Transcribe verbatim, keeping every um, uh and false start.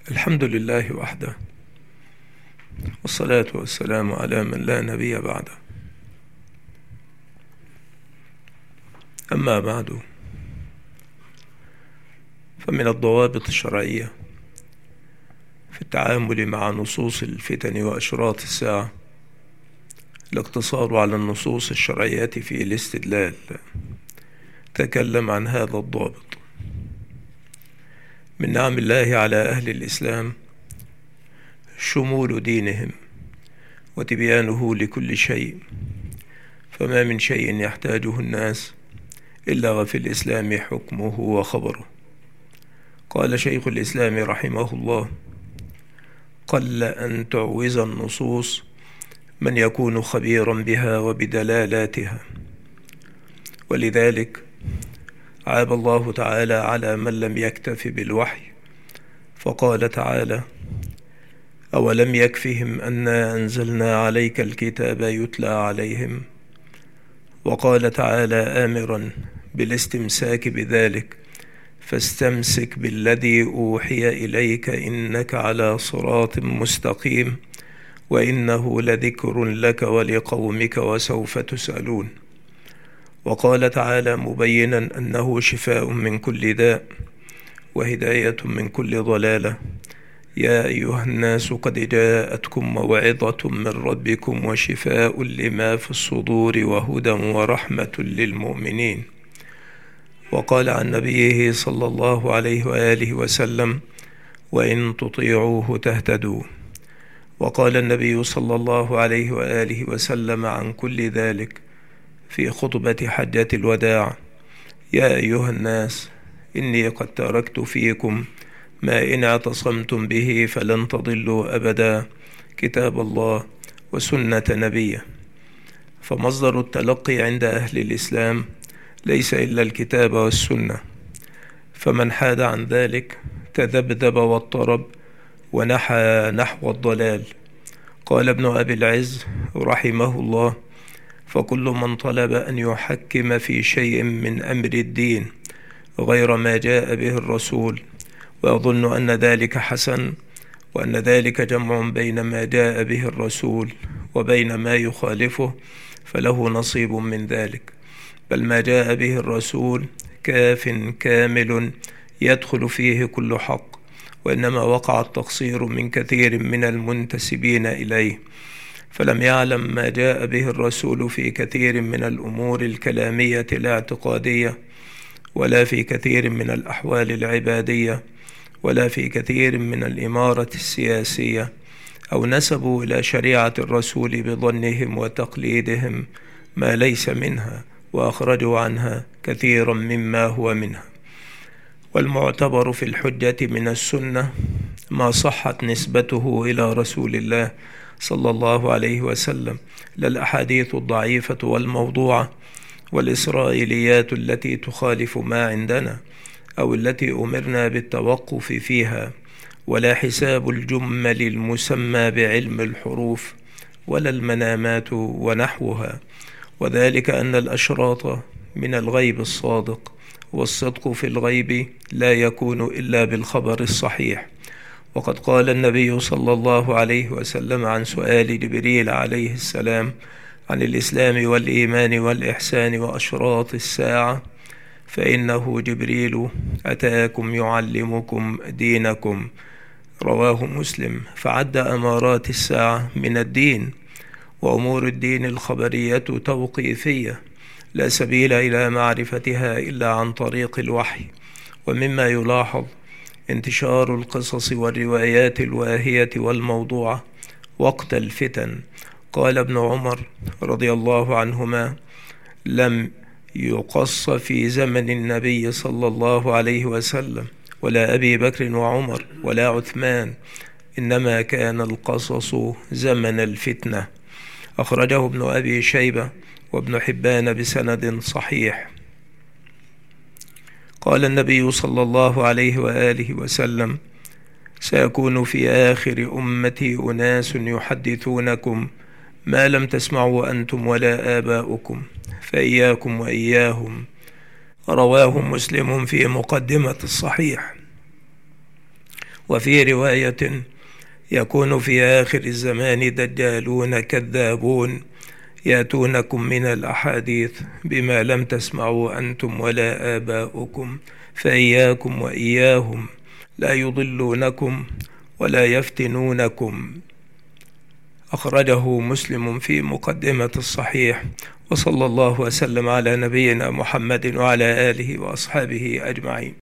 الحمد لله وحده، والصلاة والسلام على من لا نبي بعده. أما بعد، فمن الضوابط الشرعية في التعامل مع نصوص الفتن وأشراط الساعة الاقتصار على النصوص الشرعية في الاستدلال. تكلم عن هذا الضابط. من نعم الله على أهل الإسلام شمول دينهم وتبيانه لكل شيء، فما من شيء يحتاجه الناس إلا وفي الإسلام حكمه وخبره. قال شيخ الإسلام رحمه الله: قل أن تعوز النصوص من يكون خبيرا بها وبدلالاتها. ولذلك عاب الله تعالى على من لم يكتف بالوحي، فقال تعالى: أولم يكفهم أنا أنزلنا عليك الكتاب يتلى عليهم. وقال تعالى آمرا بالاستمساك بذلك: فاستمسك بالذي أوحي إليك إنك على صراط مستقيم وإنه لذكر لك ولقومك وسوف تسألون. وقال تعالى مبينا أنه شفاء من كل داء وهداية من كل ضلالة: يا أيها الناس قد جاءتكم موعظة من ربكم وشفاء لما في الصدور وهدى ورحمة للمؤمنين. وقال عن نبيه صلى الله عليه وآله وسلم: وإن تطيعوه تهتدوا. وقال النبي صلى الله عليه وآله وسلم عن كل ذلك في خطبة حجة الوداع: يا أيها الناس إني قد تركت فيكم ما إن اعتصمتم به فلن تضلوا أبدا، كتاب الله وسنة نبيه. فمصدر التلقي عند أهل الإسلام ليس إلا الكتاب والسنة، فمن حاد عن ذلك تذبذب واضطرب ونحى نحو الضلال. قال ابن أبي العز رحمه الله: فكل من طلب أن يحكم في شيء من أمر الدين غير ما جاء به الرسول ويظن أن ذلك حسن، وأن ذلك جمع بين ما جاء به الرسول وبين ما يخالفه، فله نصيب من ذلك. بل ما جاء به الرسول كاف كامل يدخل فيه كل حق، وإنما وقع التقصير من كثير من المنتسبين إليه، فلم يعلم ما جاء به الرسول في كثير من الأمور الكلامية الاعتقادية، ولا في كثير من الأحوال العبادية، ولا في كثير من الإمارة السياسية، أو نسبوا إلى شريعة الرسول بظنهم وتقليدهم ما ليس منها، وأخرجوا عنها كثيرا مما هو منها. والمعتبر في الحجة من السنة ما صحت نسبته إلى رسول الله صلى الله عليه وسلم، لا الأحاديث الضعيفة والموضوعة والإسرائيليات التي تخالف ما عندنا أو التي أمرنا بالتوقف فيها، ولا حساب الجمل المسمى بعلم الحروف، ولا المنامات ونحوها. وذلك أن الأشراط من الغيب الصادق، والصدق في الغيب لا يكون إلا بالخبر الصحيح. وقد قال النبي صلى الله عليه وسلم عن سؤال جبريل عليه السلام عن الإسلام والإيمان والإحسان وأشراط الساعة: فإنه جبريل أتاكم يعلمكم دينكم. رواه مسلم. فعد أمارات الساعة من الدين، وأمور الدين الخبرية توقيفية، لا سبيل إلى معرفتها إلا عن طريق الوحي. ومما يلاحظ انتشار القصص والروايات الواهية والموضوعة وقت الفتن. قال ابن عمر رضي الله عنهما: لم يقص في زمن النبي صلى الله عليه وسلم ولا أبي بكر وعمر ولا عثمان، إنما كان القصص زمن الفتنة. أخرجه ابن أبي شيبة وابن حبان بسند صحيح. قال النبي صلى الله عليه وآله وسلم: سيكون في آخر أمتي أناس يحدثونكم ما لم تسمعوا أنتم ولا آباؤكم، فإياكم وإياهم. رواه مسلم في مقدمة الصحيح. وفي رواية: يكون في آخر الزمان دجالون كذابون يأتونكم من الأحاديث بما لم تسمعوا أنتم ولا آباؤكم، فإياكم وإياهم، لا يضلونكم ولا يفتنونكم. أخرجه مسلم في مقدمة الصحيح. وصلى الله وسلم على نبينا محمد وعلى آله وأصحابه أجمعين.